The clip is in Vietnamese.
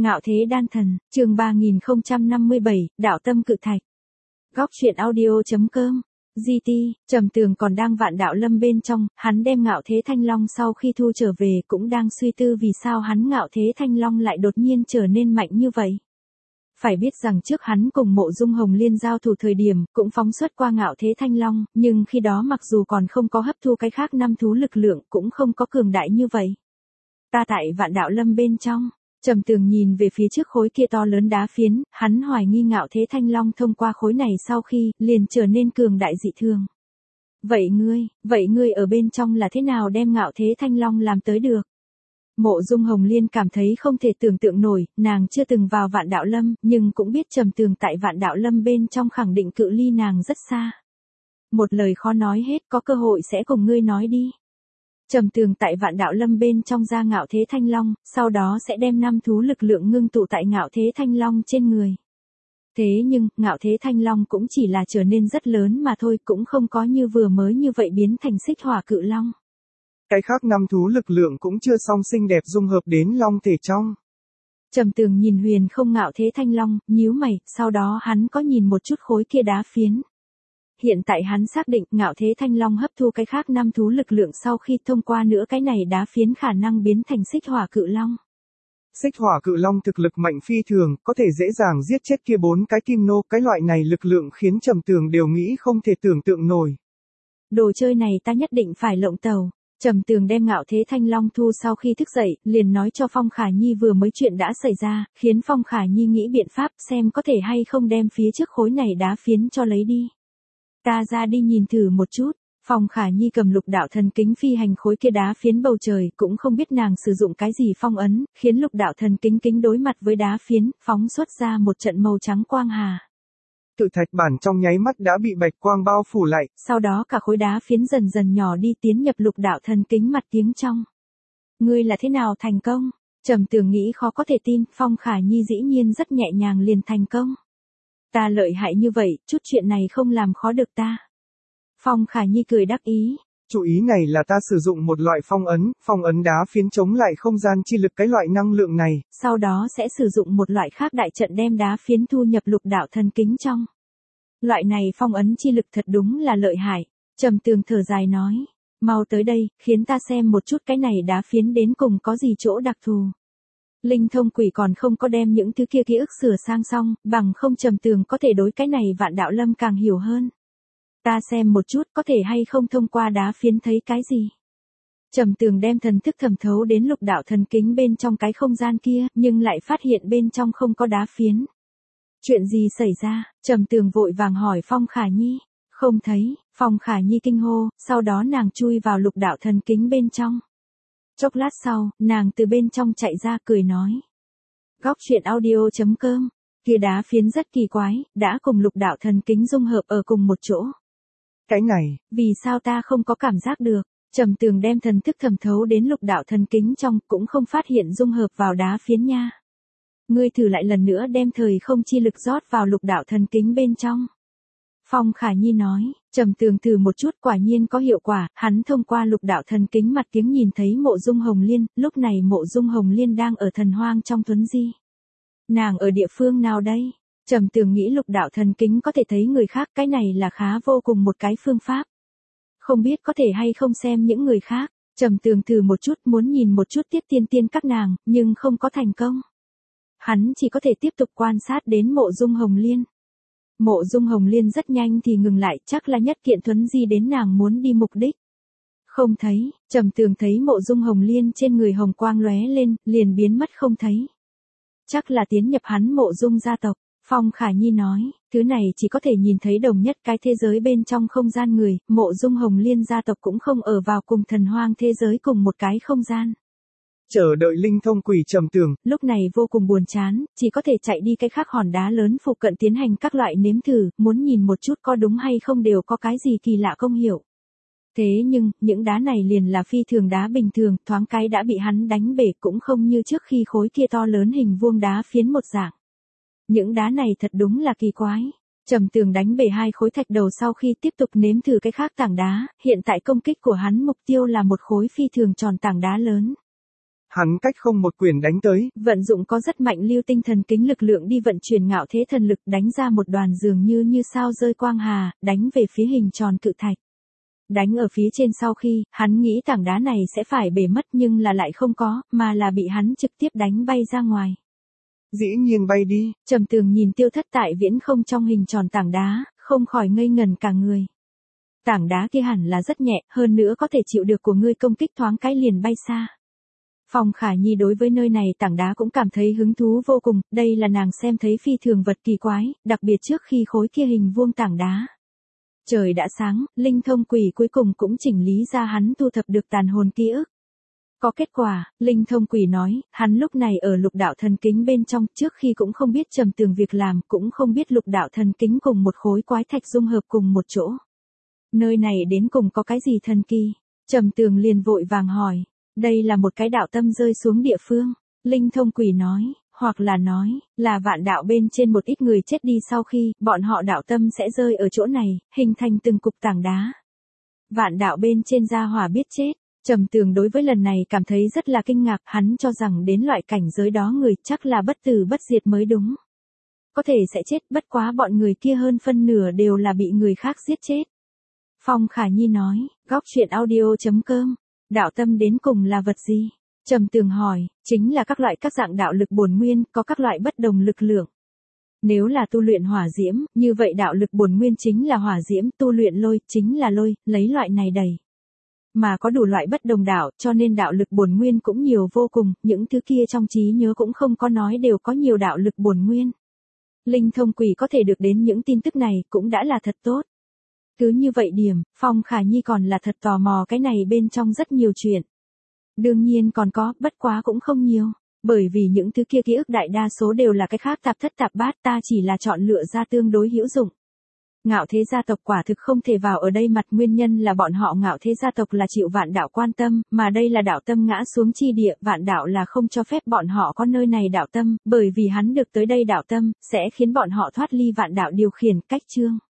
Ngạo thế đan thần, chương 3057, đạo tâm cự thạch. Góc truyện audio.com. GT, Trầm Tường còn đang vạn đạo lâm bên trong, hắn đem Ngạo Thế Thanh Long sau khi thu trở về cũng đang suy tư vì sao hắn Ngạo Thế Thanh Long lại đột nhiên trở nên mạnh như vậy. Phải biết rằng trước hắn cùng Mộ Dung Hồng Liên giao thủ thời điểm, cũng phóng xuất qua Ngạo Thế Thanh Long, nhưng khi đó mặc dù còn không có hấp thu cái khác năm thú lực lượng cũng không có cường đại như vậy. Ta tại vạn đạo lâm bên trong. Trầm Tường nhìn về phía trước khối kia to lớn đá phiến, hắn hoài nghi Ngạo Thế Thanh Long thông qua khối này sau khi, liền trở nên cường đại dị thường. Vậy ngươi ở bên trong là thế nào đem Ngạo Thế Thanh Long làm tới được? Mộ Dung Hồng Liên cảm thấy không thể tưởng tượng nổi, nàng chưa từng vào vạn đạo lâm, nhưng cũng biết Trầm Tường tại vạn đạo lâm bên trong khẳng định cự ly nàng rất xa. Một lời khó nói hết, có cơ hội sẽ cùng ngươi nói đi. Trầm Tường tại vạn đạo lâm bên trong ra Ngạo Thế Thanh Long, sau đó sẽ đem năm thú lực lượng ngưng tụ tại Ngạo Thế Thanh Long trên người. Thế nhưng, Ngạo Thế Thanh Long cũng chỉ là trở nên rất lớn mà thôi, cũng không có như vừa mới như vậy biến thành xích hỏa cự long. Cái khác năm thú lực lượng cũng chưa xong xinh đẹp dung hợp đến long thể trong. Trầm Tường nhìn huyền không Ngạo Thế Thanh Long, nhíu mày, sau đó hắn có nhìn một chút khối kia đá phiến. Hiện tại hắn xác định Ngạo Thế Thanh Long hấp thu cái khác năm thú lực lượng sau khi thông qua nữa cái này đá phiến khả năng biến thành xích hỏa cự long. Xích hỏa cự long thực lực mạnh phi thường, có thể dễ dàng giết chết kia 4 cái kim nô, cái loại này lực lượng khiến Trầm Tường đều nghĩ không thể tưởng tượng nổi. Đồ chơi này ta nhất định phải lộng tàu. Trầm Tường đem Ngạo Thế Thanh Long thu sau khi thức dậy, liền nói cho Phong Khả Nhi vừa mới chuyện đã xảy ra, khiến Phong Khả Nhi nghĩ biện pháp xem có thể hay không đem phía trước khối này đá phiến cho lấy đi. Ta ra đi nhìn thử một chút. Phong Khả Nhi cầm lục đạo thần kính phi hành khối kia đá phiến bầu trời, cũng không biết nàng sử dụng cái gì phong ấn, khiến lục đạo thần kính đối mặt với đá phiến, phóng xuất ra một trận màu trắng quang hà. Cự thạch bản trong nháy mắt đã bị bạch quang bao phủ lại. Sau đó cả khối đá phiến dần dần nhỏ đi tiến nhập lục đạo thần kính mặt tiếng trong. Ngươi là thế nào thành công? Trầm Tường nghĩ khó có thể tin, Phong Khả Nhi dĩ nhiên rất nhẹ nhàng liền thành công. Ta lợi hại như vậy, chút chuyện này không làm khó được ta. Phong Khả Nhi cười đắc ý. Chủ ý này là ta sử dụng một loại phong ấn đá phiến chống lại không gian chi lực cái loại năng lượng này. Sau đó sẽ sử dụng một loại khác đại trận đem đá phiến thu nhập lục đạo thần kính trong. Loại này phong ấn chi lực thật đúng là lợi hại. Trầm Tường thở dài nói. Mau tới đây, khiến ta xem một chút cái này đá phiến đến cùng có gì chỗ đặc thù. Linh thông quỷ còn không có đem những thứ kia ký ức sửa sang xong, bằng không Trầm Tường có thể đối cái này vạn đạo lâm càng hiểu hơn. Ta xem một chút có thể hay không thông qua đá phiến thấy cái gì. Trầm Tường đem thần thức thẩm thấu đến lục đạo thần kính bên trong cái không gian kia, nhưng lại phát hiện bên trong không có đá phiến. Chuyện gì xảy ra? Trầm Tường vội vàng hỏi Phong Khả Nhi. Không thấy. Phong Khả Nhi kinh hô, sau đó nàng chui vào lục đạo thần kính bên trong. Chốc lát sau, nàng từ bên trong chạy ra cười nói. Góc truyện audio.com. Kia đá phiến rất kỳ quái, đã cùng lục đạo thần kính dung hợp ở cùng một chỗ. Cái này, vì sao ta không có cảm giác được? Trầm Tường đem thần thức thẩm thấu đến lục đạo thần kính trong, cũng không phát hiện dung hợp vào đá phiến nha. Ngươi thử lại lần nữa đem thời không chi lực rót vào lục đạo thần kính bên trong. Phong Khả Nhi nói. Trầm Tường thử một chút, quả nhiên có hiệu quả, hắn thông qua lục đạo thần kính mặt tiếng nhìn thấy Mộ Dung Hồng Liên, lúc này Mộ Dung Hồng Liên đang ở thần hoang trong tuấn di. Nàng ở địa phương nào đây? Trầm Tường nghĩ lục đạo thần kính có thể thấy người khác, cái này là khá vô cùng một cái phương pháp. Không biết có thể hay không xem những người khác. Trầm Tường thử một chút, muốn nhìn một chút Tiết Tiên các nàng, nhưng không có thành công. Hắn chỉ có thể tiếp tục quan sát đến Mộ Dung Hồng Liên. Mộ Dung Hồng Liên rất nhanh thì ngừng lại, chắc là nhất kiện thuấn di đến nàng muốn đi mục đích. Không thấy. Trầm Tường thấy Mộ Dung Hồng Liên trên người hồng quang lóe lên, liền biến mất không thấy. Chắc là tiến nhập hắn Mộ Dung gia tộc. Phong Khả Nhi nói, thứ này chỉ có thể nhìn thấy đồng nhất cái thế giới bên trong không gian người, Mộ Dung Hồng Liên gia tộc cũng không ở vào cùng thần hoang thế giới cùng một cái không gian. Chờ đợi linh thông quỷ Trầm Tường, lúc này vô cùng buồn chán, chỉ có thể chạy đi cái khác hòn đá lớn phụ cận tiến hành các loại nếm thử, muốn nhìn một chút có đúng hay không đều có cái gì kỳ lạ công hiệu. Thế nhưng, những đá này liền là phi thường đá bình thường, thoáng cái đã bị hắn đánh bể cũng không như trước khi khối kia to lớn hình vuông đá phiến một dạng. Những đá này thật đúng là kỳ quái. Trầm Tường đánh bể hai khối thạch đầu sau khi tiếp tục nếm thử cái khác tảng đá, hiện tại công kích của hắn mục tiêu là một khối phi thường tròn tảng đá lớn. Hắn cách không một quyền đánh tới, vận dụng có rất mạnh lưu tinh thần kính lực lượng đi vận chuyển ngạo thế thần lực đánh ra một đoàn dường như sao rơi quang hà, đánh về phía hình tròn cự thạch. Đánh ở phía trên sau khi, hắn nghĩ tảng đá này sẽ phải bể mất nhưng là lại không có, mà là bị hắn trực tiếp đánh bay ra ngoài. Dĩ nhiên bay đi. Trầm Tường nhìn Tiêu Thất tại viễn không trong hình tròn tảng đá, không khỏi ngây ngần cả người. Tảng đá kia hẳn là rất nhẹ, hơn nữa có thể chịu được của ngươi công kích thoáng cái liền bay xa. Phong Khả Nhi đối với nơi này tảng đá cũng cảm thấy hứng thú vô cùng, đây là nàng xem thấy phi thường vật kỳ quái, đặc biệt trước khi khối kia hình vuông tảng đá. Trời đã sáng, linh thông quỷ cuối cùng cũng chỉnh lý ra hắn thu thập được tàn hồn ký ức. Có kết quả, linh thông quỷ nói, hắn lúc này ở lục đạo thần kính bên trong, trước khi cũng không biết Trầm Tường việc làm, cũng không biết lục đạo thần kính cùng một khối quái thạch dung hợp cùng một chỗ. Nơi này đến cùng có cái gì thần kỳ? Trầm Tường liền vội vàng hỏi, đây là một cái đạo tâm rơi xuống địa phương. Linh thông quỷ nói, hoặc là nói, là vạn đạo bên trên một ít người chết đi sau khi, bọn họ đạo tâm sẽ rơi ở chỗ này, hình thành từng cục tảng đá. Vạn đạo bên trên gia hỏa biết chết. Trầm Tường đối với lần này cảm thấy rất là kinh ngạc, hắn cho rằng đến loại cảnh giới đó người chắc là bất tử bất diệt mới đúng. Có thể sẽ chết, bất quá bọn người kia hơn phân nửa đều là bị người khác giết chết. Phong Khả Nhi nói, góc truyện audio.com, đạo tâm đến cùng là vật gì? Trầm Tường hỏi, chính là các loại các dạng đạo lực bổn nguyên, có các loại bất đồng lực lượng. Nếu là tu luyện hỏa diễm, như vậy đạo lực bổn nguyên chính là hỏa diễm, tu luyện lôi, chính là lôi, lấy loại này đẩy. Mà có đủ loại bất đồng đạo, cho nên đạo lực bổn nguyên cũng nhiều vô cùng, những thứ kia trong trí nhớ cũng không có nói đều có nhiều đạo lực bổn nguyên. Linh thông quỷ có thể được đến những tin tức này cũng đã là thật tốt. Cứ như vậy điểm, Phong Khả Nhi còn là thật tò mò cái này bên trong rất nhiều chuyện. Đương nhiên còn có, bất quá cũng không nhiều. Bởi vì những thứ kia ký ức đại đa số đều là cái khác tạp thất tạp bát, ta chỉ là chọn lựa ra tương đối hữu dụng. Ngạo thế gia tộc quả thực không thể vào ở đây, mặt nguyên nhân là bọn họ ngạo thế gia tộc là chịu vạn đạo quan tâm, mà đây là đạo tâm ngã xuống chi địa, vạn đạo là không cho phép bọn họ có nơi này đạo tâm, bởi vì hắn được tới đây đạo tâm, sẽ khiến bọn họ thoát ly vạn đạo điều khiển. Cách chương